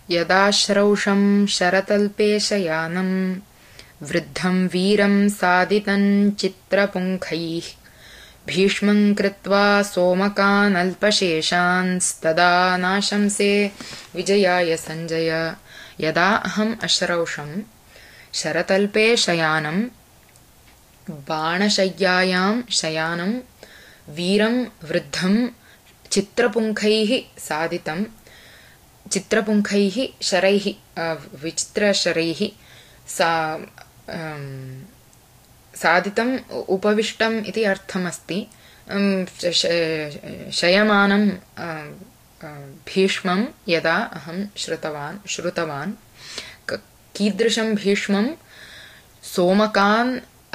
यदाश्रौषं शरतल्पे शयानं वृद्धं वीरं सादितं चित्रपुङ्खैः भीष्मं कृत्वा सोमकानल्पशेषांस्तदा नाशंसे विजयाय सञ्जय। यदा अहम् अश्रौषं शरतल्पे शयानं बाणशय्यायां शयानं वीरं वृद्धं चित्रपुङ्खैः सादितं चित्रपुङ्खैः शरैः विचित्रशरैः सादितम् उपविष्टम् इति अर्थमस्ति। शयमानं भीष्मं यदा अहं श्रुतवान् कीदृशं भीष्मं सोमकान्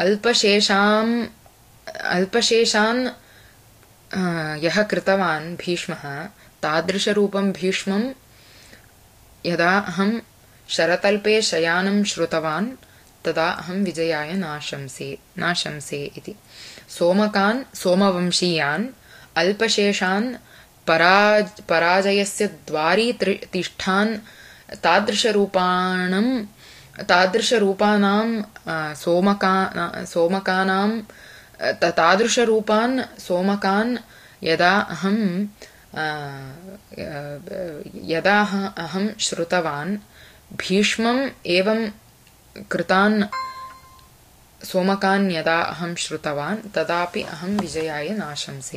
अल्पशेषान् यः कृतवान् भीष्मः तादृशरूपं भीष्मं यदा अहं शरतल्पे शयानं श्रुतवान् तदा अहं विजयाय नाशंसे इति। सोमकान् सोमवंशीयान् अल्पशेषान् पराजयस्य द्वारि तिष्ठान् तादृशरूपाणां सोमकान् यदा अहं श्रुतवान् भीष्मम् एवं कृतान् सोमकान् यदा अहं श्रुतवान् तदापि अहं विजयाय नाशंसे।